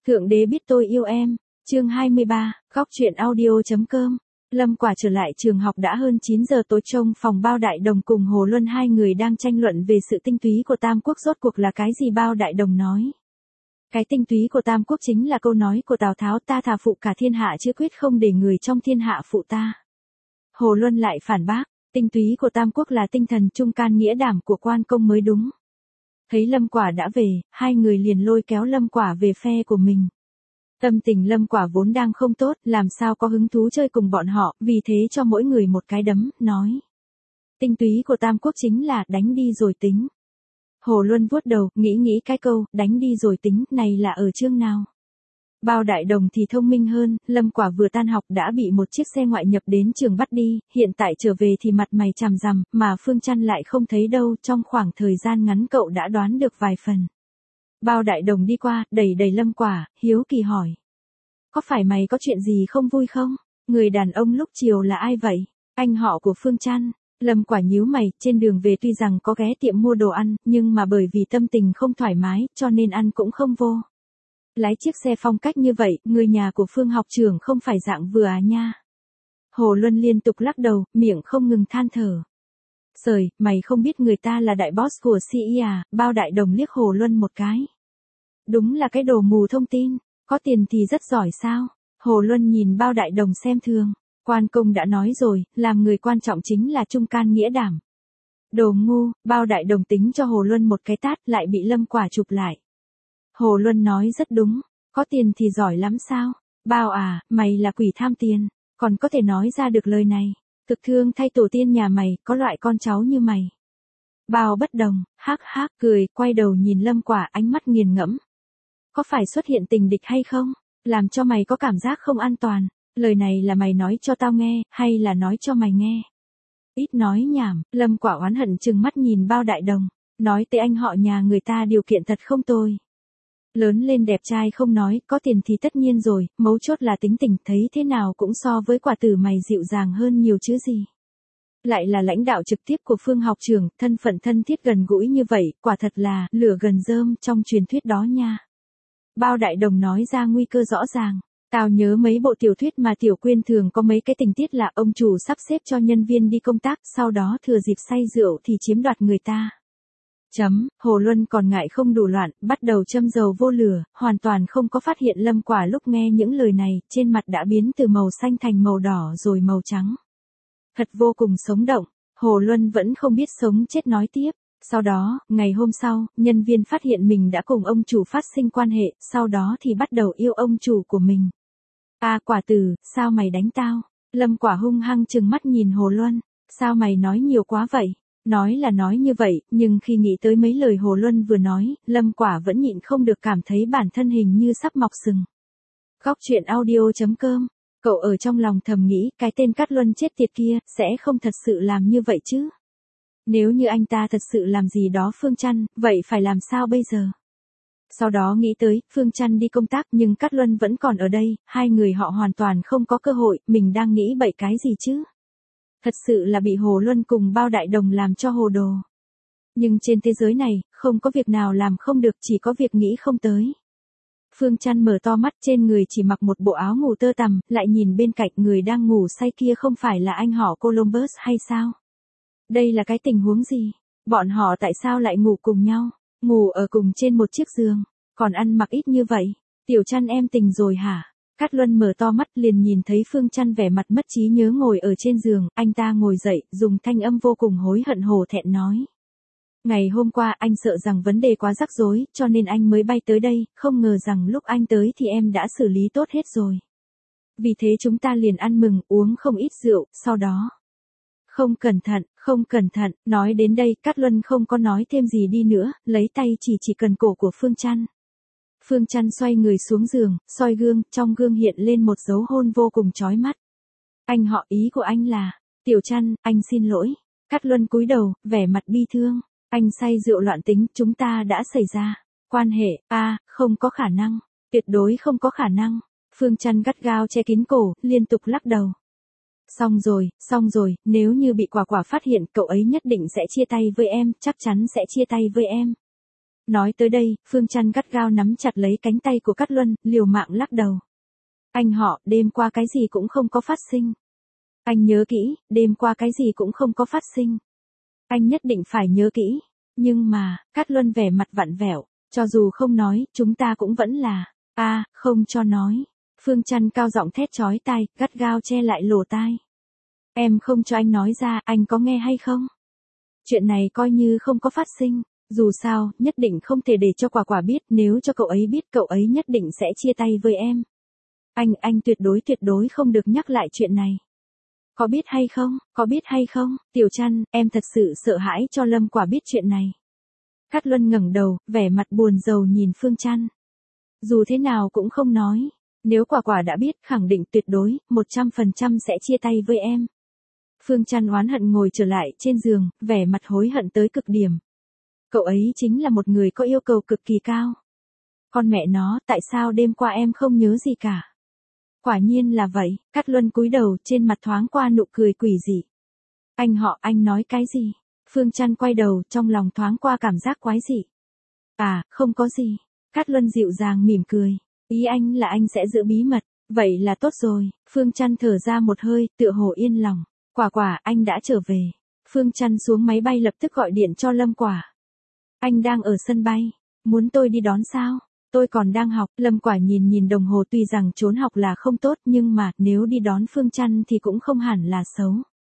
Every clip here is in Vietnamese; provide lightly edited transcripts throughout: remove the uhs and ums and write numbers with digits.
Thượng đế biết tôi yêu em. Chương 23, góc truyện audio.com. Lâm Quả trở lại trường học đã hơn 9 giờ tối, trong phòng Bao Đại Đồng cùng Hồ Luân hai người đang tranh luận về sự tinh túy của Tam Quốc rốt cuộc là cái gì. Bao Đại Đồng nói, cái tinh túy của Tam Quốc chính là câu nói của Tào Tháo, ta thà phụ cả thiên hạ chứ quyết không để người trong thiên hạ phụ ta. Hồ Luân lại phản bác, tinh túy của Tam Quốc là tinh thần trung can nghĩa đảm của quan công mới đúng. Thấy Lâm Quả đã về, hai người liền lôi kéo Lâm Quả về phe của mình. Tâm tình Lâm Quả vốn đang không tốt, làm sao có hứng thú chơi cùng bọn họ, vì thế cho mỗi người một cái đấm, nói. Tinh túy của Tam Quốc chính là đánh đi rồi tính. Hồ Luân vuốt đầu, nghĩ cái câu, đánh đi rồi tính, này là ở chương nào? Bao Đại Đồng thì thông minh hơn, Lâm Quả vừa tan học đã bị một chiếc xe ngoại nhập đến trường bắt đi, hiện tại trở về thì mặt mày chằm rằm, mà Phương Chăn lại không thấy đâu, trong khoảng thời gian ngắn cậu đã đoán được vài phần. Bao Đại Đồng đi qua, đẩy Lâm Quả, hiếu kỳ hỏi. Có phải mày có chuyện gì không vui không? Người đàn ông lúc chiều là ai vậy? Anh họ của Phương Chăn. Lâm Quả nhíu mày, trên đường về tuy rằng có ghé tiệm mua đồ ăn, nhưng mà bởi vì tâm tình không thoải mái, cho nên ăn cũng không vô. Lái chiếc xe phong cách như vậy, người nhà của Phương học trưởng không phải dạng vừa à nha. Hồ Luân liên tục lắc đầu, miệng không ngừng than thở. Sời, mày không biết người ta là đại boss của CI à? Bao Đại Đồng liếc Hồ Luân một cái. Đúng là cái đồ mù thông tin, có tiền thì rất giỏi sao? Hồ Luân nhìn Bao Đại Đồng xem thường. Quan công đã nói rồi, làm người quan trọng chính là trung can nghĩa đảm. Đồ ngu. Bao Đại Đồng tính cho Hồ Luân một cái tát, lại bị Lâm Quả chụp lại. Hồ Luân nói rất đúng, có tiền thì giỏi lắm sao? Bao à, mày là quỷ tham tiền, còn có thể nói ra được lời này. Thực thương thay tổ tiên nhà mày, có loại con cháu như mày. Bao bất đồng, hắc hắc cười, quay đầu nhìn Lâm Quả, ánh mắt nghiền ngẫm. Có phải xuất hiện tình địch hay không? Làm cho mày có cảm giác không an toàn. Lời này là mày nói cho tao nghe, hay là nói cho mày nghe? Ít nói nhảm, Lâm Quả oán hận trừng mắt nhìn Bao Đại Đồng. Nói tới anh họ nhà người ta điều kiện thật không tồi. Lớn lên đẹp trai không nói, có tiền thì tất nhiên rồi, mấu chốt là tính tình, thấy thế nào cũng so với quả tử mày dịu dàng hơn nhiều chứ gì. Lại là lãnh đạo trực tiếp của Phương học trưởng, thân phận thân thiết gần gũi như vậy, quả thật là lửa gần rơm trong truyền thuyết đó nha. Bao Đại Đồng nói ra nguy cơ rõ ràng. Tao nhớ mấy bộ tiểu thuyết mà Tiểu Quyên thường có mấy cái tình tiết là ông chủ sắp xếp cho nhân viên đi công tác, sau đó thừa dịp say rượu thì chiếm đoạt người ta. Hồ Luân còn ngại không đủ loạn, bắt đầu châm dầu vô lửa, hoàn toàn không có phát hiện Lâm Quả lúc nghe những lời này, trên mặt đã biến từ màu xanh thành màu đỏ rồi màu trắng. Thật vô cùng sống động, Hồ Luân vẫn không biết sống chết nói tiếp. Sau đó, ngày hôm sau, nhân viên phát hiện mình đã cùng ông chủ phát sinh quan hệ, sau đó thì bắt đầu yêu ông chủ của mình. À Quả tử, sao mày đánh tao? Lâm Quả hung hăng trừng mắt nhìn Hồ Luân, sao mày nói nhiều quá vậy? Nói là nói như vậy, nhưng khi nghĩ tới mấy lời Hồ Luân vừa nói, Lâm Quả vẫn nhịn không được cảm thấy bản thân hình như sắp mọc sừng. Góc truyện audio.com. Cậu ở trong lòng thầm nghĩ, cái tên Cát Luân chết tiệt kia, sẽ không thật sự làm như vậy chứ. Nếu như anh ta thật sự làm gì đó Phương Chăn, vậy phải làm sao bây giờ? Sau đó nghĩ tới, Phương Chăn đi công tác nhưng Cát Luân vẫn còn ở đây, hai người họ hoàn toàn không có cơ hội, mình đang nghĩ bậy cái gì chứ? Thật sự là bị Hồ Luân cùng Bao Đại Đồng làm cho hồ đồ. Nhưng trên thế giới này, không có việc nào làm không được, chỉ có việc nghĩ không tới. Phương Chăn mở to mắt, trên người chỉ mặc một bộ áo ngủ tơ tằm, lại nhìn bên cạnh người đang ngủ say kia không phải là anh họ Columbus hay sao? Đây là cái tình huống gì? Bọn họ tại sao lại ngủ cùng nhau? Ngủ ở cùng trên một chiếc giường, còn ăn mặc ít như vậy? Tiểu Chăn em tình rồi hả? Cát Luân mở to mắt liền nhìn thấy Phương Chăn vẻ mặt mất trí nhớ ngồi ở trên giường, anh ta ngồi dậy, dùng thanh âm vô cùng hối hận hổ thẹn nói. Ngày hôm qua anh sợ rằng vấn đề quá rắc rối, cho nên anh mới bay tới đây, không ngờ rằng lúc anh tới thì em đã xử lý tốt hết rồi. Vì thế chúng ta liền ăn mừng, uống không ít rượu, sau đó. Không cẩn thận, nói đến đây, Cát Luân không có nói thêm gì đi nữa, lấy tay chỉ cần cổ của Phương Chăn. Phương Chăn xoay người xuống giường, soi gương, trong gương hiện lên một dấu hôn vô cùng chói mắt. Anh họ, ý của anh là, Tiểu Chăn, anh xin lỗi. Cát Luân cúi đầu, vẻ mặt bi thương. Anh say rượu loạn tính, chúng ta đã xảy ra quan hệ, không có khả năng, tuyệt đối không có khả năng. Phương Chăn gắt gao che kín cổ, liên tục lắc đầu. Xong rồi, nếu như bị Quả Quả phát hiện, cậu ấy nhất định sẽ chia tay với em, chắc chắn sẽ chia tay với em. Nói tới đây, Phương Trăn gắt gao nắm chặt lấy cánh tay của Cát Luân, liều mạng lắc đầu. Anh họ, đêm qua cái gì cũng không có phát sinh. Anh nhớ kỹ, đêm qua cái gì cũng không có phát sinh. Anh nhất định phải nhớ kỹ. Nhưng mà, Cát Luân vẻ mặt vặn vẹo, cho dù không nói, chúng ta cũng vẫn là, không cho nói. Phương Trăn cao giọng thét chói tai, gắt gao che lại lỗ tai. Em không cho anh nói ra, anh có nghe hay không? Chuyện này coi như không có phát sinh, dù sao, nhất định không thể để cho Quả Quả biết, nếu cho cậu ấy biết cậu ấy nhất định sẽ chia tay với em. Anh tuyệt đối không được nhắc lại chuyện này. Có biết hay không, Tiểu Trăn, em thật sự sợ hãi cho Lâm Quả biết chuyện này. Cát Luân ngẩng đầu, vẻ mặt buồn rầu nhìn Phương Trăn. Dù thế nào cũng không nói, nếu Quả Quả đã biết khẳng định tuyệt đối, 100% sẽ chia tay với em. Phương Trăn oán hận ngồi trở lại trên giường, vẻ mặt hối hận tới cực điểm. Cậu ấy chính là một người có yêu cầu cực kỳ cao. Con mẹ nó, tại sao đêm qua em không nhớ gì cả? Quả nhiên là vậy, Cát Luân cúi đầu, trên mặt thoáng qua nụ cười quỷ dị. Anh họ, anh nói cái gì? Phương Trăn quay đầu, trong lòng thoáng qua cảm giác quái dị. Không có gì. Cát Luân dịu dàng mỉm cười. Ý anh là anh sẽ giữ bí mật. Vậy là tốt rồi. Phương Trăn thở ra một hơi, tựa hồ yên lòng. Quả, anh đã trở về. Phương Trăn xuống máy bay lập tức gọi điện cho Lâm Quả. Anh đang ở sân bay. Muốn tôi đi đón sao? Tôi còn đang học. Lâm Quả nhìn đồng hồ, tuy rằng trốn học là không tốt nhưng mà nếu đi đón Phương Trăn thì cũng không hẳn là xấu.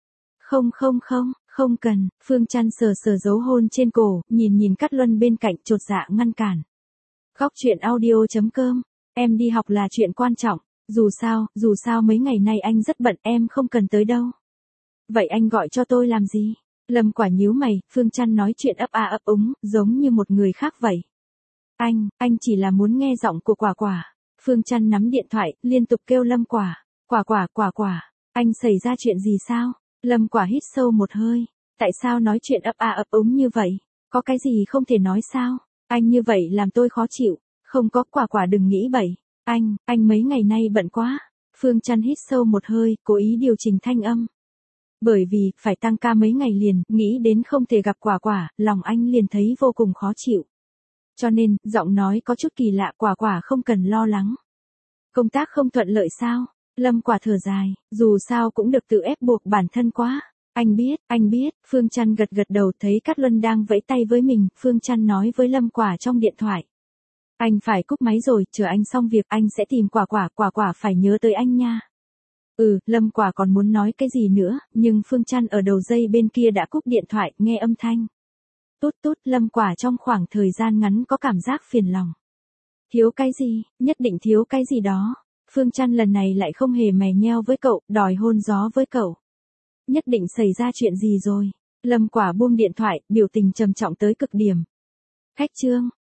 Không cần. Phương Trăn sờ dấu hôn trên cổ, nhìn Cát Luân bên cạnh chột dạ ngăn cản. Góc truyện audio.com. Em đi học là chuyện quan trọng. Dù sao mấy ngày nay anh rất bận, em không cần tới đâu. Vậy anh gọi cho tôi làm gì? Lâm Quả nhíu mày, Phương Trăn nói chuyện ấp úng, giống như một người khác vậy. Anh chỉ là muốn nghe giọng của Quả. Phương Trăn nắm điện thoại, liên tục kêu Lâm Quả. Quả, anh xảy ra chuyện gì sao? Lâm Quả hít sâu một hơi. Tại sao nói chuyện ấp úng như vậy? Có cái gì không thể nói sao? Anh như vậy làm tôi khó chịu. Không có, Quả đừng nghĩ bậy. Anh mấy ngày nay bận quá. Phương Trăn hít sâu một hơi, cố ý điều chỉnh thanh âm. Bởi vì, phải tăng ca mấy ngày liền, nghĩ đến không thể gặp Quả, lòng anh liền thấy vô cùng khó chịu. Cho nên, giọng nói có chút kỳ lạ, Quả không cần lo lắng. Công tác không thuận lợi sao? Lâm Quả thở dài, dù sao cũng được tự ép buộc bản thân quá. Anh biết, Phương Trăn gật đầu, thấy Cát Luân đang vẫy tay với mình, Phương Trăn nói với Lâm Quả trong điện thoại. Anh phải cúp máy rồi, chờ anh xong việc anh sẽ tìm Quả phải nhớ tới anh nha. Lâm Quả còn muốn nói cái gì nữa, nhưng Phương Trăn ở đầu dây bên kia đã cúp điện thoại, nghe âm thanh. Tút, Lâm Quả trong khoảng thời gian ngắn có cảm giác phiền lòng. Thiếu cái gì, nhất định thiếu cái gì đó. Phương Trăn lần này lại không hề mè nheo với cậu, đòi hôn gió với cậu. Nhất định xảy ra chuyện gì rồi. Lâm Quả buông điện thoại, biểu tình trầm trọng tới cực điểm. Khách trương,